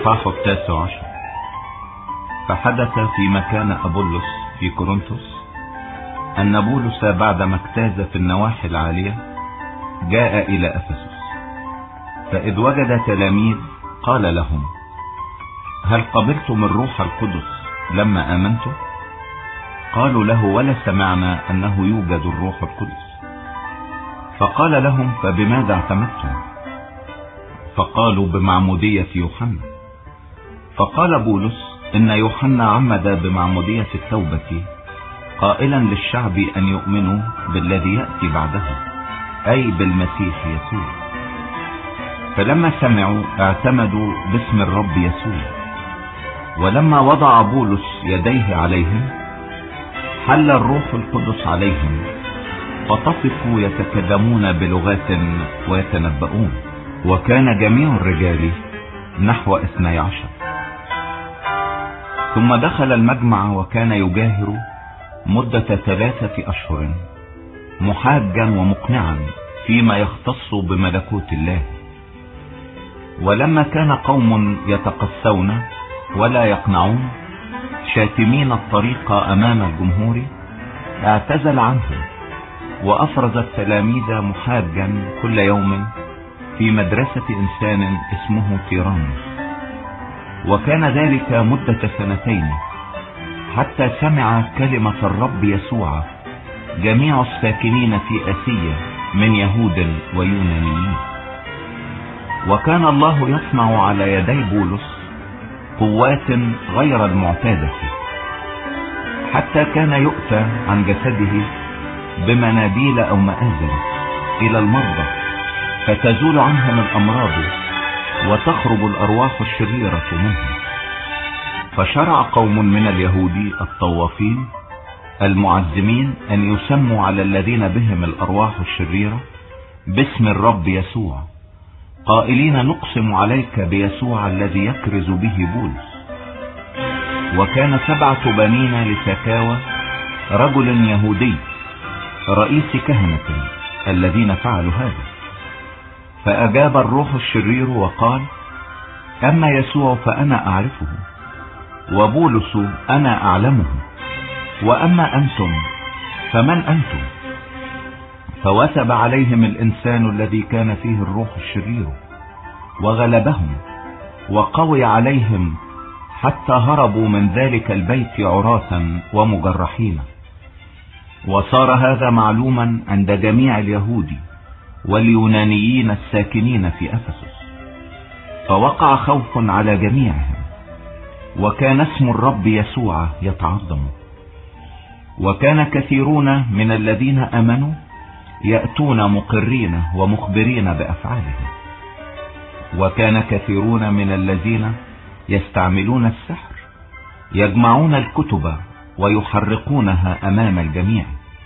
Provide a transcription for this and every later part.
الإصحاح 19. فحدث فيما كان أبولس في كورنثوس أن بولس بعدما اجتاز في النواحي العالية جاء إلى أفسس، فإذ وجد تلاميذ قال لهم: هل قبلتم الروح القدس لما آمنتم؟ قالوا له: ولا سمعنا أنه يوجد الروح القدس. فقال لهم: فبماذا اعتمدتم؟ فقالوا: بمعمودية يوحنا. فقال بولس: إن يوحنا عمد بمعمودية التوبة قائلا للشعب أن يؤمنوا بالذي يأتي بعده، أي بالمسيح يسوع. فلما سمعوا اعتمدوا باسم الرب يسوع. ولما وضع بولس يديه عليهم حل الروح القدس عليهم، فطفقوا يتكلمون بلغات ويتنبؤون، وكان جميع الرجال نحو 12. ثم دخل المجمع وكان يجاهر مدة 3 أشهر محاجا ومقنعا فيما يختص بملكوت الله. ولما كان قوم يتقسون ولا يقنعون شاتمين الطريق أمام الجمهور اعتزل عنهم، وأفرز التلاميذ محاجا كل يوم في مدرسة إنسان اسمه تيرانوس. وكان ذلك مدة 2 حتى سمع كلمة الرب يسوع جميع الساكنين في آسيا من يهود ويونانيين. وكان الله يصنع على يدي بولس قوات غير المعتادة، حتى كان يؤتى عن جسده بمناديل أو مآزر إلى المرضى فتزول عنهم الأمراض وتخرج الأرواح الشريرة منهم. فشرع قوم من اليهود الطوافين المعزمين أن يسموا على الذين بهم الأرواح الشريرة باسم الرب يسوع، قائلين: نقسم عليك بيسوع الذي يكرز به بولس. وكان 7 بنين لسكاوى رجل يهودي رئيس كهنة الذين فعلوا هذا. فأجاب الروح الشرير وقال: أما يسوع فأنا أعرفه، وبولس أنا أعلمه، وأما أنتم فمن أنتم؟ فوثب عليهم الإنسان الذي كان فيه الروح الشرير وغلبهم وقوي عليهم حتى هربوا من ذلك البيت عراة ومجرحين. وصار هذا معلوما عند جميع اليهود واليونانيين الساكنين في أفسس، فوقع خوف على جميعهم، وكان اسم الرب يسوع يتعظم. وكان كثيرون من الذين آمنوا يأتون مقرين ومخبرين بأفعالهم. وكان كثيرون من الذين يستعملون السحر يجمعون الكتب ويحرقونها أمام الجميع،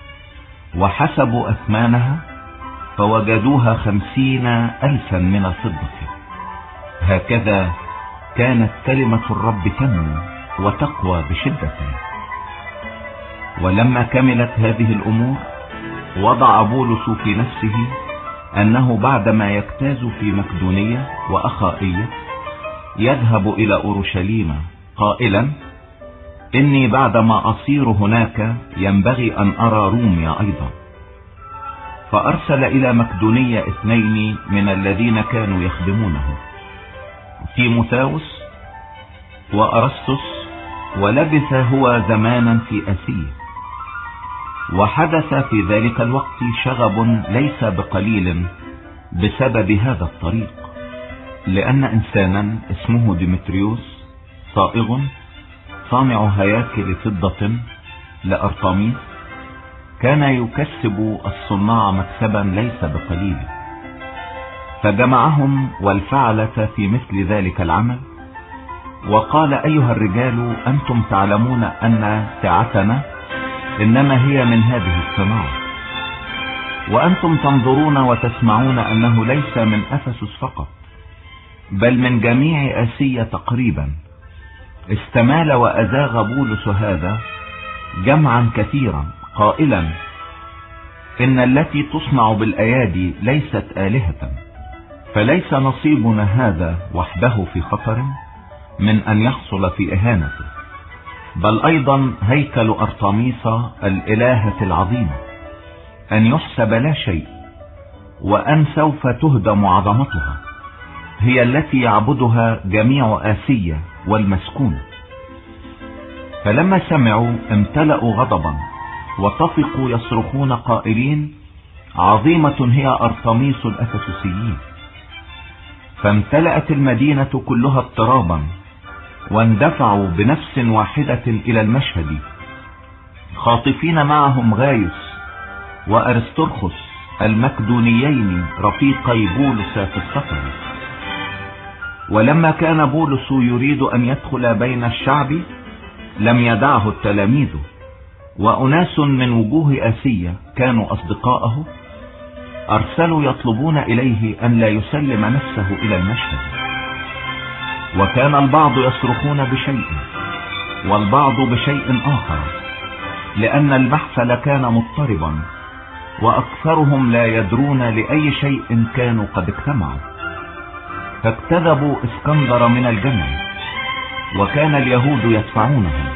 وحسبوا أثمانها فوجدوها 50,000 من الفضة. هكذا كانت كلمة الرب تنمو وتقوى بشدة. ولما كملت هذه الأمور وضع بولس في نفسه أنه بعدما يجتاز في مقدونية وأخائية يذهب إلى أورشليم، قائلا: إني بعدما أصير هناك ينبغي أن أرى روميا أيضا. فأرسل إلى مقدونية 2 من الذين كانوا يخدمونه، تيموثاوس وأرسطس، ولبث هو زمانا في آسيا. وحدث في ذلك الوقت شغب ليس بقليل بسبب هذا الطريق، لأن إنسانا اسمه ديمتريوس صائغ صانع هياكل فضة لأرطميس كان يكسب الصناع مكسبا ليس بقليل، فجمعهم والفعلة في مثل ذلك العمل، وقال: أيها الرجال، أنتم تعلمون أن ساعتنا إنما هي من هذه الصناعة، وأنتم تنظرون وتسمعون أنه ليس من أفسس فقط بل من جميع آسيا تقريبا استمال وأزاغ بولس هذا جمعا كثيرا، قائلا: إن التي تصنع بالأيادي ليست آلهة، فليس نصيبنا هذا وحده في خطر، من أن يحصل في إهانته، بل أيضا هيكل أرطميس الإلهة العظيمة أن يحسب لا شيء، وأن سوف تهدم عظمتها، هي التي يعبدها جميع آسيا والمسكونة. فلما سمعوا امتلأوا غضبا وطفقوا يصرخون قائلين: عظيمة هي أرطميس الأفسسيين. فامتلأت المدينة كلها اضطرابا، واندفعوا بنفس واحدة إلى المشهد، خاطفين معهم غايوس وأرسترخس المكدونيين رفيقي بولس في السفر. ولما كان بولس يريد أن يدخل بين الشعب لم يدعه التلاميذ، وأناس من وجوه آسيا كانوا أصدقاءه أرسلوا يطلبون إليه أن لا يسلم نفسه إلى المشهد. وكان البعض يصرخون بشيء والبعض بشيء آخر، لأن المحفل كان مضطربا، وأكثرهم لا يدرون لأي شيء كانوا قد اجتمعوا. فاجتذبوا اسكندر من الجمع، وكان اليهود يدفعونهم.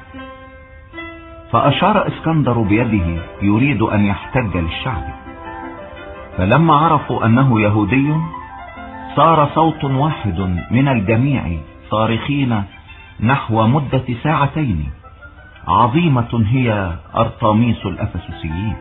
فأشار اسكندر بيده يريد أن يحتج للشعب. فلما عرفوا أنه يهودي صار صوت واحد من الجميع صارخين نحو مدة 2 ساعات: عظيمة هي أرطميس الأفسسيين.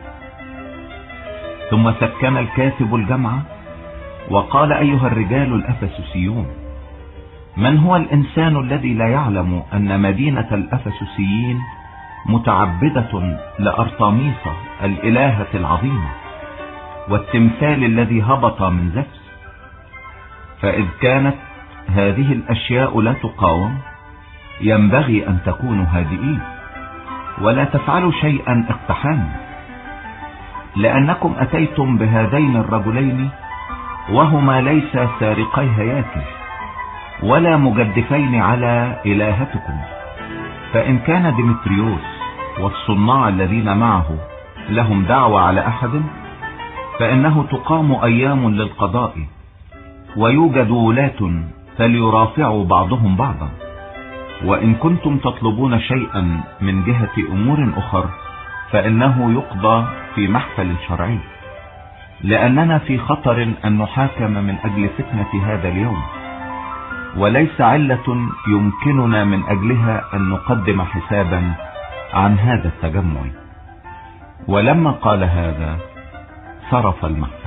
ثم سكن الكاتب الجمع وقال: أيها الرجال الأفسسيون، من هو الإنسان الذي لا يعلم أن مدينة الأفسسيين متعبدة لأرطميس الإلهة العظيمة والتمثال الذي هبط من زفس؟ فإذ كانت هذه الأشياء لا تقاوم ينبغي أن تكونوا هادئين ولا تفعلوا شيئا اقتحاما، لأنكم أتيتم بهذين الرجلين وهما ليس سارقي هياكل ولا مجدفين على إلهتكم. فإن كان ديمتريوس والصناع الذين معه لهم دعوة على أحد فإنه تقام أيام للقضاء، ويوجد ولاة فليرافعوا بعضهم بعضا. وإن كنتم تطلبون شيئا من جهة أمور أخر فإنه يقضى في محفل شرعي، لأننا في خطر أن نحاكم من أجل فتنة هذا اليوم، وليس علة يمكننا من أجلها أن نقدم حسابا عن هذا التجمع. ولما قال هذا صرف المحفل.